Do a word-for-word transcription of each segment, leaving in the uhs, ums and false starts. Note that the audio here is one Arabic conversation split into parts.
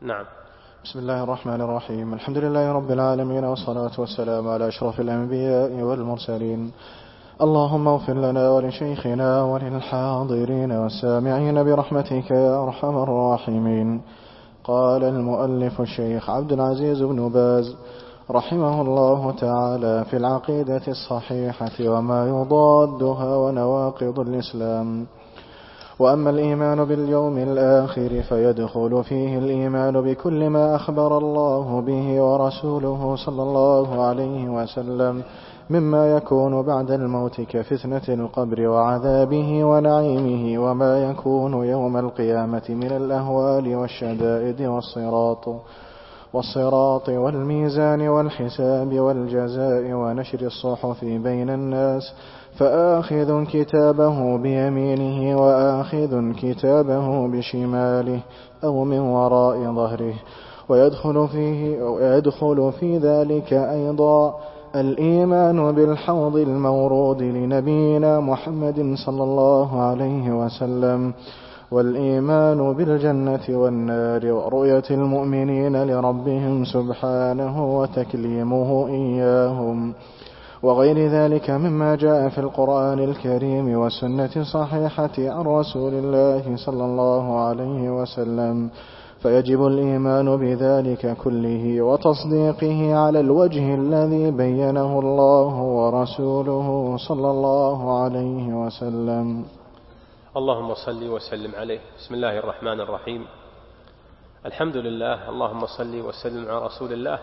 نعم. بسم الله الرحمن الرحيم. الحمد لله رب العالمين، والصلاة والسلام على أشرف الأنبياء والمرسلين. اللهم اغفر لنا ولشيخنا وللحاضرين والسامعين برحمتك يا أرحم الراحمين. قال المؤلف الشيخ عبد العزيز بن باز رحمه الله تعالى في العقيدة الصحيحة وما يضادها ونواقض الإسلام: وأما الإيمان باليوم الآخر فيدخل فيه الإيمان بكل ما أخبر الله به ورسوله صلى الله عليه وسلم مما يكون بعد الموت كفتنة القبر وعذابه ونعيمه، وما يكون يوم القيامة من الأهوال والشدائد والصراط والصراط والميزان والحساب والجزاء ونشر الصحف بين الناس، فآخذ كتابه بيمينه وآخذ كتابه بشماله أو من وراء ظهره. ويدخل فيه ويدخل في ذلك أيضا الإيمان بالحوض المورود لنبينا محمد صلى الله عليه وسلم، والإيمان بالجنة والنار، ورؤية المؤمنين لربهم سبحانه وتكليمه إياهم، وغير ذلك مما جاء في القرآن الكريم والسنة الصحيحة عن رسول الله صلى الله عليه وسلم. فيجب الإيمان بذلك كله وتصديقه على الوجه الذي بينه الله ورسوله صلى الله عليه وسلم. اللهم صل وسلم عليه. بسم الله الرحمن الرحيم. الحمد لله. اللهم صل وسلم على رسول الله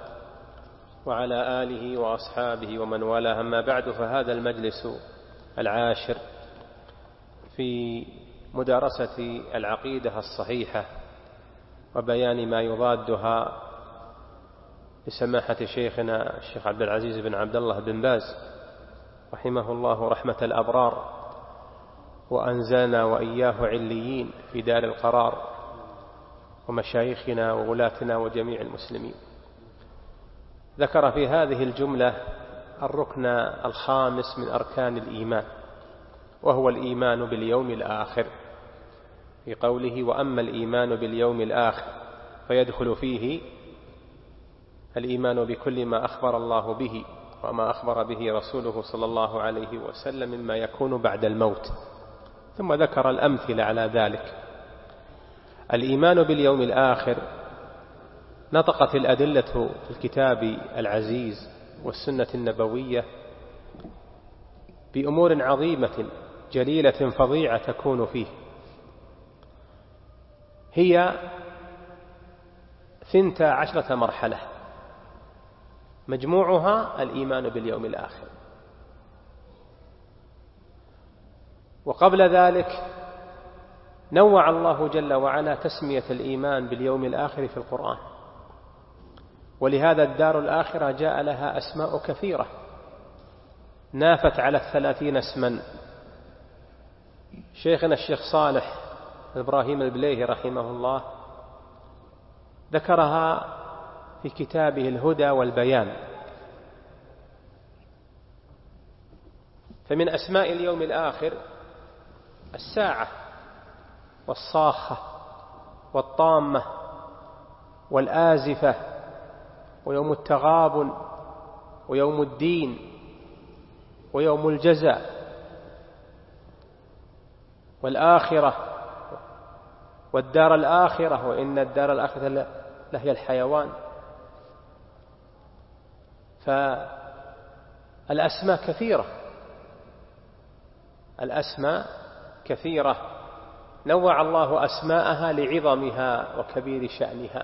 وعلى آله وأصحابه ومن والاه. أما بعد، فهذا المجلس العاشر في مدارسة العقيدة الصحيحة وبيان ما يضادها بسماحة شيخنا الشيخ عبد العزيز بن عبد الله بن باز رحمه الله رحمة الأبرار، وأنزلنا وإياه عليين في دار القرار، ومشايخنا وولاتنا وجميع المسلمين. ذكر في هذه الجملة الركن الخامس من أركان الإيمان، وهو الإيمان باليوم الآخر، في قوله: وأما الإيمان باليوم الآخر فيدخل فيه الإيمان بكل ما أخبر الله به وما أخبر به رسوله صلى الله عليه وسلم مما يكون بعد الموت. ثم ذكر الأمثلة على ذلك. الإيمان باليوم الآخر نطقت الأدلة في الكتاب العزيز والسنة النبوية بأمور عظيمة جليلة فظيعة تكون فيه. هي ثنتا عشرة مرحلة، مجموعها الإيمان باليوم الآخر. وقبل ذلك نوع الله جل وعلا تسمية الإيمان باليوم الآخر في القرآن، ولهذا الدار الآخرة جاء لها أسماء كثيرة نافت على الثلاثين اسما. شيخنا الشيخ صالح إبراهيم البليهي رحمه الله ذكرها في كتابه الهدى والبيان. فمن أسماء اليوم الآخر الساعة والصاخة والطامة والآزفة ويوم التغابن ويوم الدين ويوم الجزاء والآخرة والدار الآخرة، وإن الدار الآخرة لهي الحيوان. فالأسماء كثيرة، الأسماء كثيرة نوع الله أسماءها لعظمها وكبير شأنها.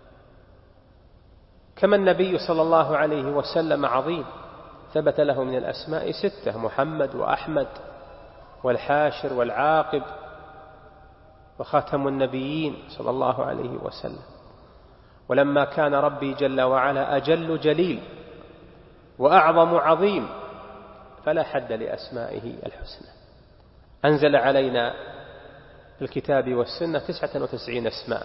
كما النبي صلى الله عليه وسلم عظيم، ثبت له من الأسماء ستة: محمد وأحمد والحاشر والعاقب وخاتم النبيين صلى الله عليه وسلم. ولما كان ربي جل وعلا أجل جليل وأعظم عظيم فلا حد لأسمائه الحسنى. أنزل علينا في الكتاب والسنة تسعة وتسعين اسماء.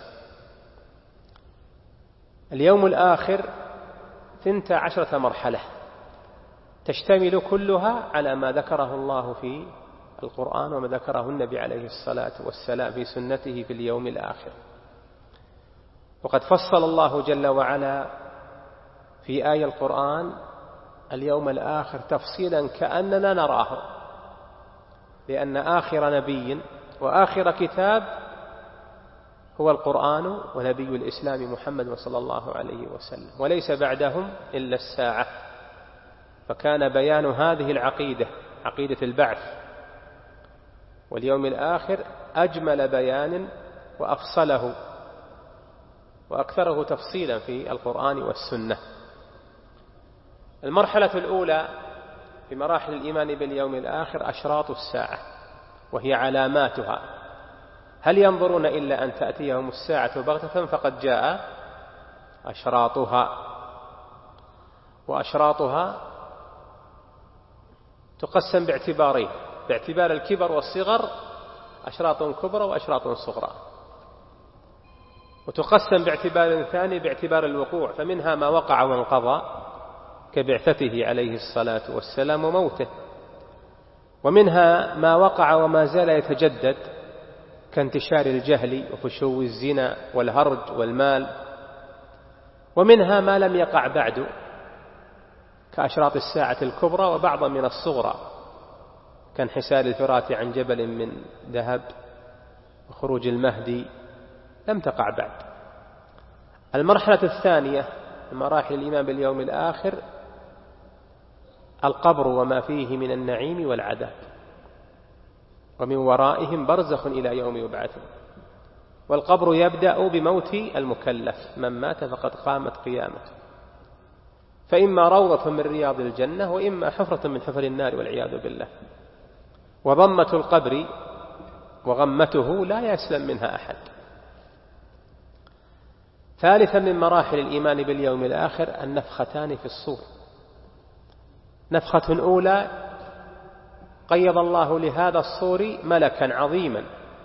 اليوم الآخر ثنتا عشرة مرحلة تشتمل كلها على ما ذكره الله في القرآن وما ذكره النبي عليه الصلاة والسلام في سنته في اليوم الآخر. وقد فصل الله جل وعلا في آية القرآن اليوم الآخر تفصيلا كأننا نراه، لأن آخر نبي وآخر كتاب هو القرآن ونبي الإسلام محمد صلى الله عليه وسلم، وليس بعدهم إلا الساعة. فكان بيان هذه العقيدة، عقيدة البعث واليوم الآخر، أجمل بيان وأفصله وأكثره تفصيلا في القرآن والسنة. المرحلة الأولى في مراحل الإيمان باليوم الآخر أشراط الساعة، وهي علاماتها. هل ينظرون إلا أن تأتيهم الساعة بغتة؟ فقد جاء أشراطها. وأشراطها تقسم باعتبارين: باعتبار الكبر والصغر، أشراط كبرى وأشراط صغرى. وتقسم باعتبار ثاني باعتبار الوقوع، فمنها ما وقع وانقضى كبعثته عليه الصلاة والسلام وموته، ومنها ما وقع وما زال يتجدد كانتشار الجهل وفشو الزنا والهرج والمال، ومنها ما لم يقع بعد كأشراط الساعة الكبرى وبعضا من الصغرى كانحسار الفرات عن جبل من ذهب وخروج المهدي لم تقع بعد. المرحلة الثانية من مراحل الإيمان باليوم الآخر القبر وما فيه من النعيم والعذاب، ومن ورائهم برزخ إلى يوم يبعثون. والقبر يبدأ بموت المكلف، من مات فقد قامت قيامته، فإما روضة من رياض الجنة وإما حفرة من حفر النار والعياذ بالله. وضمة القبر وغمته لا يسلم منها أحد. ثالثا من مراحل الإيمان باليوم الآخر النفختان في الصور. نفخة أولى قيض الله لهذا الصور ملكا عظيما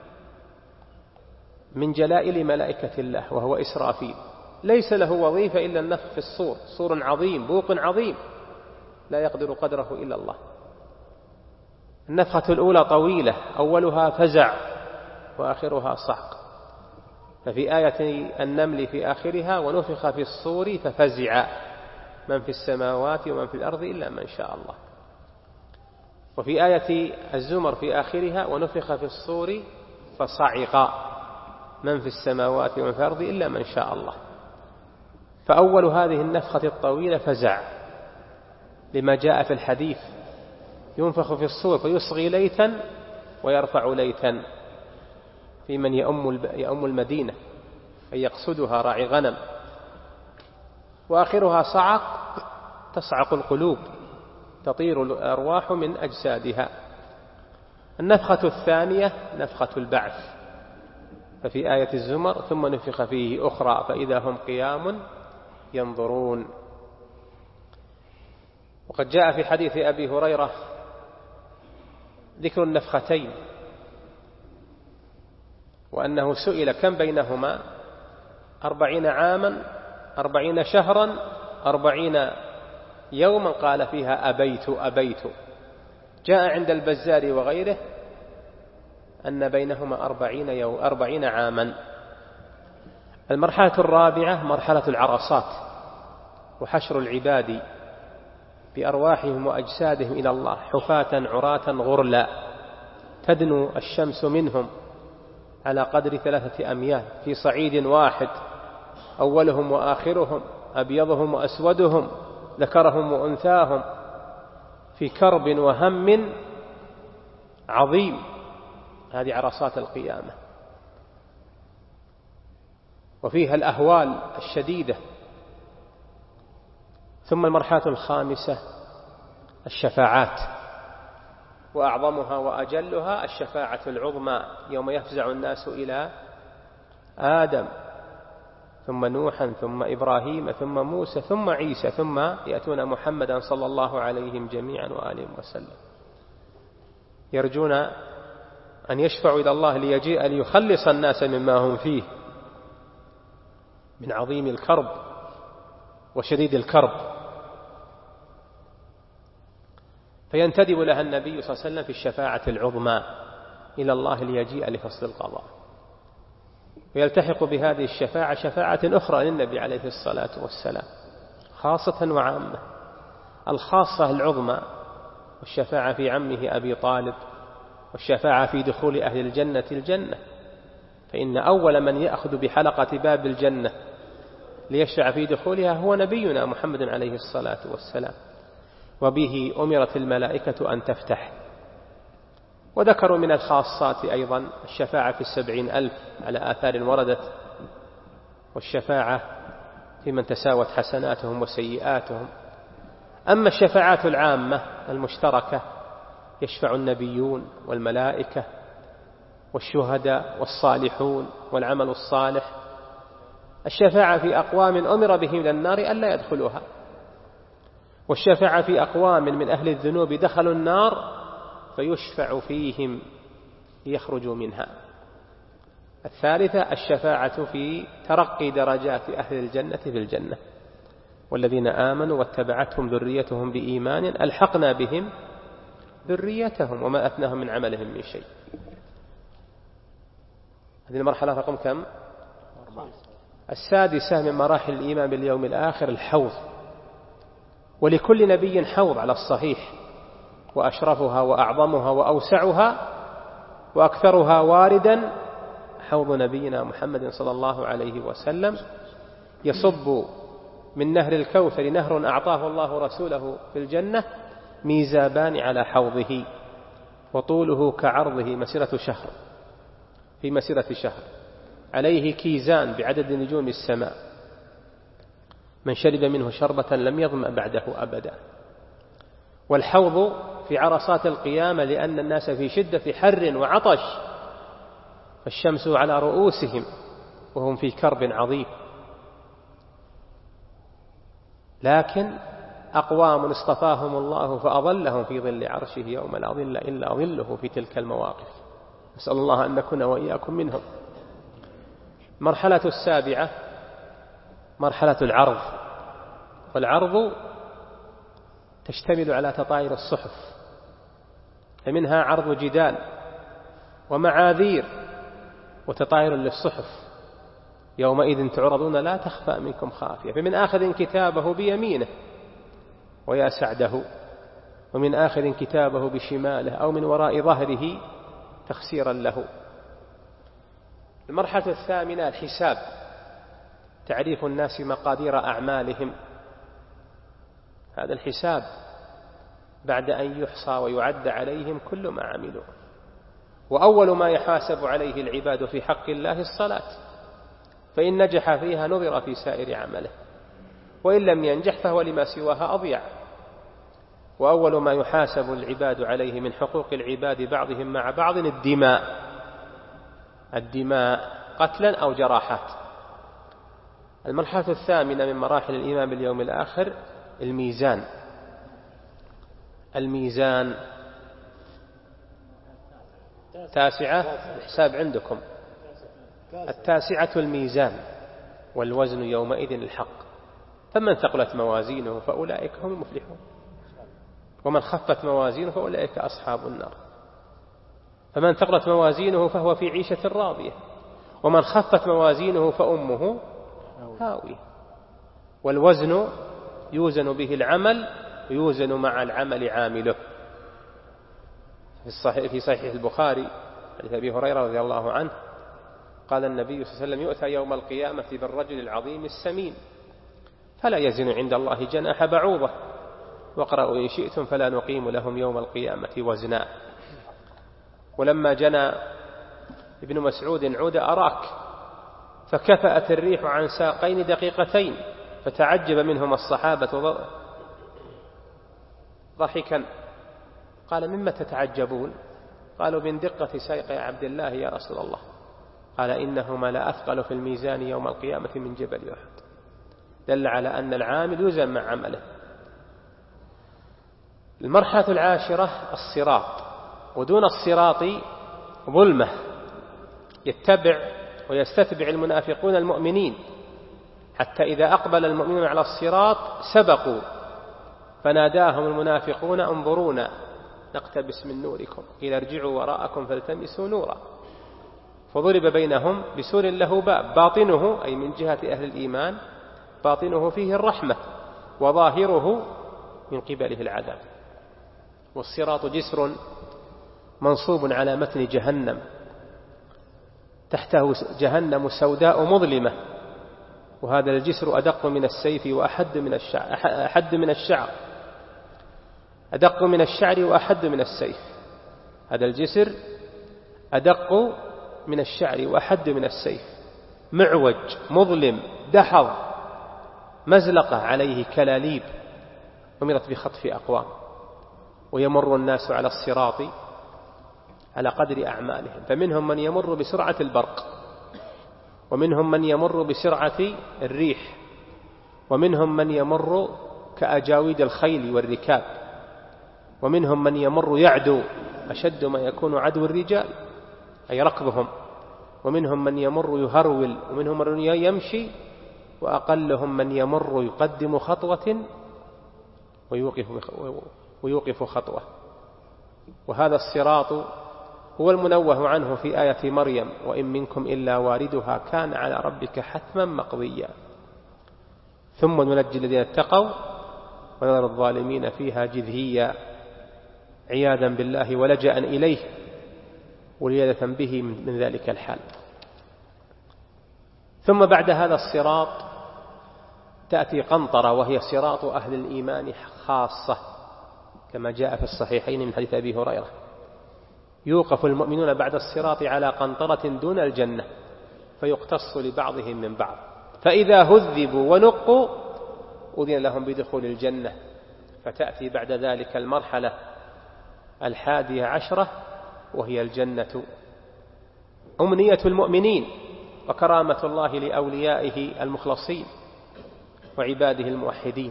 من جلائل ملائكة الله وهو إسرافيل، ليس له وظيفة إلا النفخ في الصور، صور عظيم بوق عظيم لا يقدر قدره إلا الله. النفخة الأولى طويلة، أولها فزع وآخرها صعق. ففي آية النمل في آخرها ونفخ في الصور ففزع من في السماوات ومن في الأرض إلا من شاء الله. وفي آية الزمر في آخرها ونفخ في الصور فصعق من في السماوات ومن في الأرض إلا من شاء الله. فأول هذه النفخة الطويلة فزع، لما جاء في الحديث: ينفخ في الصور فيصغي ليتا ويرفع ليتا، في من يؤم المدينة أي يقصدها راعي غنم. وآخرها صعق، تصعق القلوب، تطير الأرواح من أجسادها. النفخة الثانية نفخة البعث، ففي آية الزمر: ثم نفخ فيه أخرى فإذا هم قيام ينظرون. وقد جاء في حديث أبي هريرة ذكر النفختين، وأنه سئل كم بينهما: أربعين عاما، أربعين شهرا، أربعين يوما، قال فيها أبيت أبيت. جاء عند البزار وغيره أن بينهما أربعين, يوم أربعين عاما. المرحلة الرابعة مرحلة العرصات، وحشر العباد بأرواحهم وأجسادهم إلى الله حفاة عراة غرلا، تدنو الشمس منهم على قدر ثلاثة أميال في صعيد واحد، أولهم وآخرهم، أبيضهم وأسودهم، ذكرهم وأنثاهم، في كرب وهم عظيم. هذه عرصات القيامة، وفيها الأهوال الشديدة. ثم المرحلة الخامسة الشفاعات، وأعظمها وأجلها الشفاعة العظمى، يوم يفزع الناس إلى آدم ثم نوحا ثم إبراهيم ثم موسى ثم عيسى ثم يأتون محمدا صلى الله عليهم جميعا وآله وسلم، يرجون أن يشفعوا إلى الله ليجيء ليخلص الناس مما هم فيه من عظيم الكرب وشديد الكرب. فينتدب لها النبي صلى الله عليه وسلم في الشفاعة العظمى إلى الله ليجيء لفصل القضاء. ويلتحق بهذه الشفاعة شفاعة أخرى للنبي عليه الصلاة والسلام خاصة وعامة. الخاصة العظمى والشفاعة في عمه أبي طالب، والشفاعة في دخول أهل الجنة الجنة، فإن أول من يأخذ بحلقة باب الجنة ليشفع في دخولها هو نبينا محمد عليه الصلاة والسلام، وبه أمرت الملائكة أن تفتح. وذكروا من الخاصات أيضا الشفاعة في السبعين ألف على آثار وردت، والشفاعة في من تساوت حسناتهم وسيئاتهم. أما الشفاعات العامة المشتركة يشفع النبيون والملائكة والشهداء والصالحون والعمل الصالح. الشفاعة في أقوام أمر بهم إلى النار ألا يدخلوها، والشفاعة في أقوام من أهل الذنوب دخلوا النار فيشفع فيهم ليخرجوا منها. الثالثة الشفاعة في ترقي درجات أهل الجنة في الجنة، والذين آمنوا واتبعتهم ذريتهم بإيمان ألحقنا بهم ذريتهم وما أثناهم من عملهم من شيء. هذه المرحلة رقم كم؟ السادسة من مراحل الإيمان باليوم الآخر الحوض، ولكل نبي حوض على الصحيح، وأشرفها وأعظمها وأوسعها وأكثرها واردا حوض نبينا محمد صلى الله عليه وسلم، يصب من نهر الكوثر نهر أعطاه الله رسوله في الجنة ميزابان على حوضه، وطوله كعرضه مسيرة شهر، في مسيرة شهر، عليه كيزان بعدد نجوم السماء، من شرب منه شربة لم يظمأ بعده أبدا. والحوض في عرصات القيامة لأن الناس في شدة حر وعطش، فالشمس على رؤوسهم وهم في كرب عظيم، لكن أقوام اصطفاهم الله فأظلهم في ظل عرشه يوم لا ظل إلا ظله في تلك المواقف. نسأل الله أن نكون وإياكم منهم. مرحلة السابعة مرحلة العرض، والعرض تشتمل على تطاير الصحف، فمنها عرض جدال ومعاذير وتطاير للصحف، يومئذ تعرضون لا تخفى منكم خافية، فمن آخذ كتابه بيمينه ويا سعده، ومن آخذ كتابه بشماله أو من وراء ظهره تخسيرا له. المرحلة الثامنة الحساب، تعريف الناس مقادير أعمالهم. هذا الحساب بعد أن يحصى ويعد عليهم كل ما عملوا، وأول ما يحاسب عليه العباد في حق الله الصلاة، فإن نجح فيها نظر في سائر عمله، وإن لم ينجح فهو لما سواها أضيع. وأول ما يحاسب العباد عليه من حقوق العباد بعضهم مع بعض الدماء، الدماء قتلا أو جراحات. المرحلة الثامنة من مراحل الإيمان باليوم الآخر الميزان. الميزان تاسعة، الحساب عندكم التاسعة الميزان، والوزن يومئذ الحق، فمن ثقلت موازينه فأولئك هم المفلحون، ومن خفت موازينه فأولئك أصحاب النار. فمن ثقلت موازينه فهو في عيشة راضية، ومن خفت موازينه فأمه هاوية. والوزن يوزن به العمل ويوزن مع العمل عامله. في الصحيح في صحيح البخاري حديث أبي هريرة رضي الله عنه قال النبي صلى الله عليه وسلم: يؤتى يوم القيامة بالرجل العظيم السمين فلا يزن عند الله جناح بعوضة، واقرأوا إن شئتم فلا نقيم لهم يوم القيامة وزنا. ولما جنى ابن مسعود عود أراك فكفأت الريح عن ساقين دقيقتين، فتعجب منهم الصحابة ضحكا، قال: مما تتعجبون؟ قالوا: من دقة ساق يا عبد الله يا رسول الله. قال: إنهما لا أثقل في الميزان يوم القيامة من جبل أحد. دل على أن العامل يوزن مع عمله. المرحلة العاشرة الصراط، ودون الصراط ظلمة يتبع ويستتبع المنافقون المؤمنين، حتى إذا أقبل المؤمنون على الصراط سبقوا فناداهم المنافقون: انظرونا نقتبس من نوركم، قيل ارجعوا وراءكم فالتمسوا نورا، فضرب بينهم بسور له باب باطنه أي من جهة أهل الإيمان باطنه فيه الرحمة وظاهره من قبله العذاب. والصراط جسر منصوب على متن جهنم تحته جهنم سوداء مظلمة، وهذا الجسر أدق من السيف وأحد من الشعر أحد من الشعر أدق من الشعر وأحد من السيف. هذا الجسر أدق من الشعر وأحد من السيف، معوج مظلم دحض مزلقة عليه كلاليب أمرت بخطف أقوام، ويمر الناس على الصراط على قدر أعمالهم، فمنهم من يمر بسرعة البرق، ومنهم من يمر بسرعة الريح، ومنهم من يمر كأجاويد الخيل والركاب، ومنهم من يمر يعدو أشد ما يكون عدو الرجال أي ركبهم، ومنهم من يمر يهرول، ومنهم من يمشي، وأقلهم من يمر يقدم خطوة ويوقف, ويوقف خطوة. وهذا الصراط هو المنوه عنه في آية مريم: وإن منكم إلا واردها كان على ربك حتما مقضيا ثم ننجي الذين اتقوا ونذر الظالمين فيها جثيا عياذا بالله ولجأ إليه وليادة به من ذلك الحال. ثم بعد هذا الصراط تأتي قنطرة، وهي صراط أهل الإيمان خاصة، كما جاء في الصحيحين من حديث أبي هريرة: يوقف المؤمنون بعد الصراط على قنطرة دون الجنة فيقتص لبعضهم من بعض، فإذا هذبوا ونقوا أذن لهم بدخول الجنة. فتأتي بعد ذلك المرحلة الحادية عشرة وهي الجنة، أمنية المؤمنين وكرامة الله لأوليائه المخلصين وعباده الموحدين.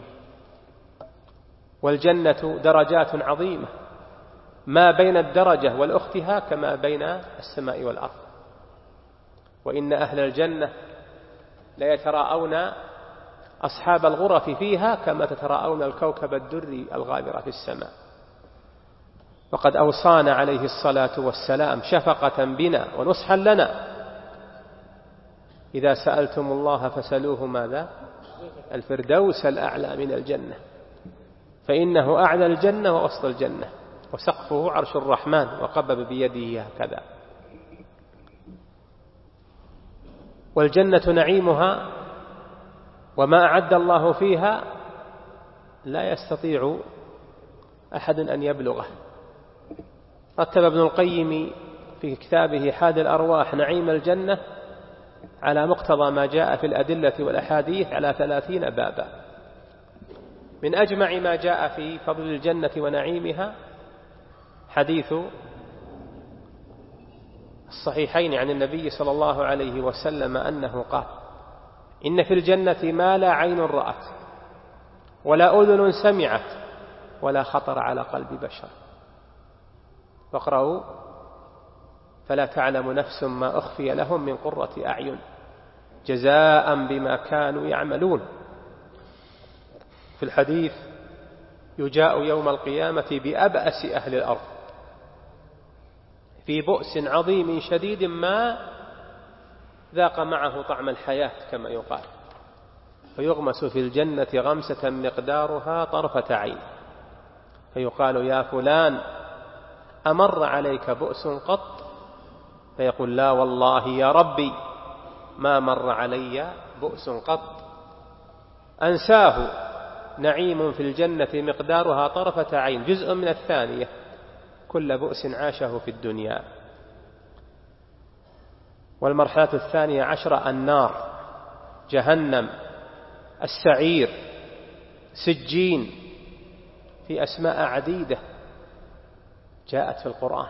والجنة درجات عظيمة، ما بين الدرجة والأختها كما بين السماء والأرض. وإن أهل الجنة لا يتراءون أصحاب الغرف فيها كما تتراءون الكوكب الدري الغابر في السماء. وقد أوصانا عليه الصلاة والسلام شفقة بنا ونصحا لنا: إذا سألتم الله فسألوه ماذا؟ الفردوس الأعلى من الجنة، فإنه أعلى الجنة ووسط الجنة وسقفه عرش الرحمن وقبب بيده هكذا. والجنة نعيمها وما أعد الله فيها لا يستطيع أحد أن يبلغه. رتب ابن القيم في كتابه حاد الأرواح نعيم الجنة على مقتضى ما جاء في الأدلة والأحاديث على ثلاثين بابا. من أجمع ما جاء في فضل الجنة ونعيمها حديث الصحيحين عن النبي صلى الله عليه وسلم أنه قال: إن في الجنة ما لا عين رأت ولا أذن سمعت ولا خطر على قلب بشر. فاقرأوا: فلا تعلم نفس ما أخفي لهم من قرة أعين جزاء بما كانوا يعملون. في الحديث: يجاء يوم القيامة بأبأس أهل الأرض في بؤس عظيم شديد ما ذاق معه طعم الحياة كما يقال، فيغمس في الجنة غمسة مقدارها طرفة عين، فيقال: يا فلان أمر عليك بؤس قط؟ فيقول: لا والله يا ربي ما مر علي بؤس قط. أنساه نعيم في الجنة مقدارها طرفة عين جزء من الثانية كل بؤس عاشه في الدنيا. والمرحلة الثانية عشرة النار، جهنم، السعير، سجين، في أسماء عديدة جاءت في القرآن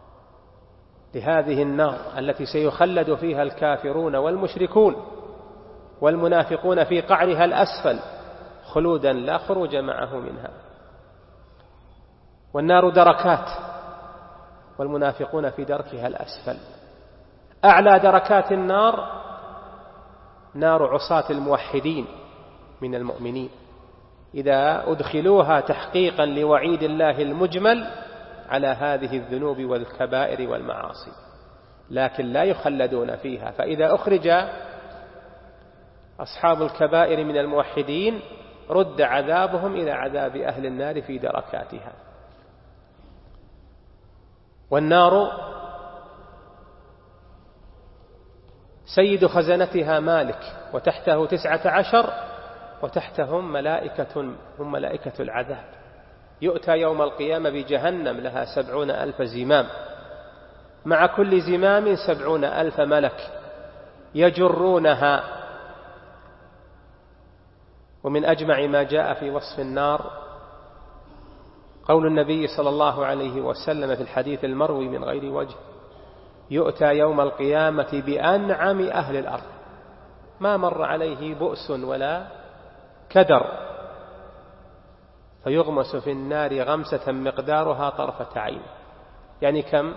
لهذه النار التي سيخلد فيها الكافرون والمشركون والمنافقون في قعرها الأسفل خلودا لا خروج معه منها. والنار دركات والمنافقون في دركها الأسفل. أعلى دركات النار نار عصاة الموحدين من المؤمنين إذا أدخلوها تحقيقا لوعيد الله المجمل على هذه الذنوب والكبائر والمعاصي. لكن لا يخلدون فيها. فإذا أخرج أصحاب الكبائر من الموحدين رد عذابهم إلى عذاب أهل النار في دركاتها. والنار سيد خزنتها مالك، وتحته تسعة عشر، وتحتهم ملائكة هم ملائكة العذاب. يؤتى يوم القيامة بجهنم لها سبعون ألف زمام، مع كل زمام سبعون ألف ملك يجرونها. ومن أجمع ما جاء في وصف النار قول النبي صلى الله عليه وسلم في الحديث المروي من غير وجه: يؤتى يوم القيامة بأنعم أهل الأرض، ما مر عليه بؤس ولا كدر، فيغمس في النار غمسة مقدارها طرفة عين، يعني كم؟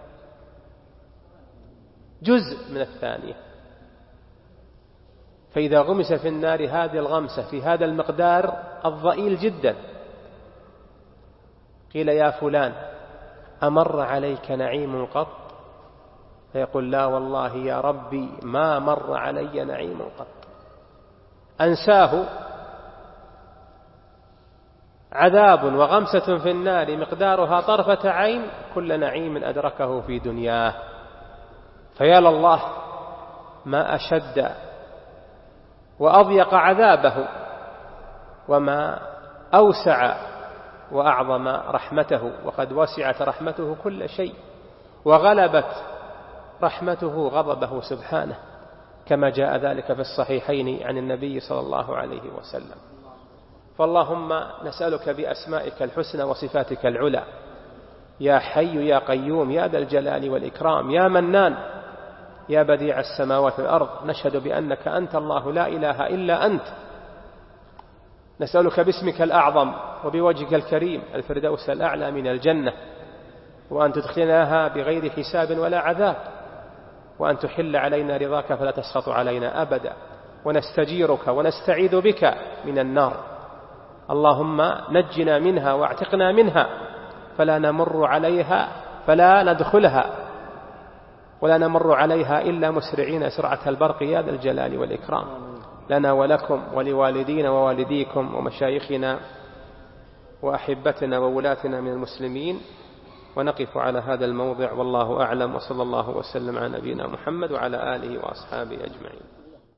جزء من الثانية. فإذا غمس في النار هذه الغمسة في هذا المقدار الضئيل جدا، قيل: يا فلان أمر عليك نعيم قط؟ فيقول: لا والله يا ربي ما مر علي نعيم قط. أنساه عذاب وغمسة في النار مقدارها طرفة عين كل نعيم أدركه في دنياه. فيا لله ما أشد وأضيق عذابه، وما أوسع وأعظم رحمته، وقد وسعت رحمته كل شيء، وغلبت رحمته غضبه سبحانه، كما جاء ذلك في الصحيحين عن النبي صلى الله عليه وسلم. فاللهم نسألك بأسمائك الحسنى وصفاتك العلى، يا حي يا قيوم يا ذا الجلال والإكرام، يا منان يا بديع السماوات والأرض، نشهد بأنك أنت الله لا إله إلا أنت. نسألك باسمك الأعظم وبوجهك الكريم الفردوس الأعلى من الجنة، وأن تدخلناها بغير حساب ولا عذاب، وأن تحل علينا رضاك فلا تسخط علينا أبدا، ونستجيرك ونستعيذ بك من النار. اللهم نجنا منها واعتقنا منها، فلا نمر عليها فلا ندخلها ولا نمر عليها إلا مسرعين سرعة البرق يا ذا الجلال والإكرام، لنا ولكم ولوالدينا ووالديكم ومشايخنا وأحبتنا وولاتنا من المسلمين. ونقف على هذا الموضع والله أعلم، وصلى الله وسلم على نبينا محمد وعلى آله وأصحابه أجمعين.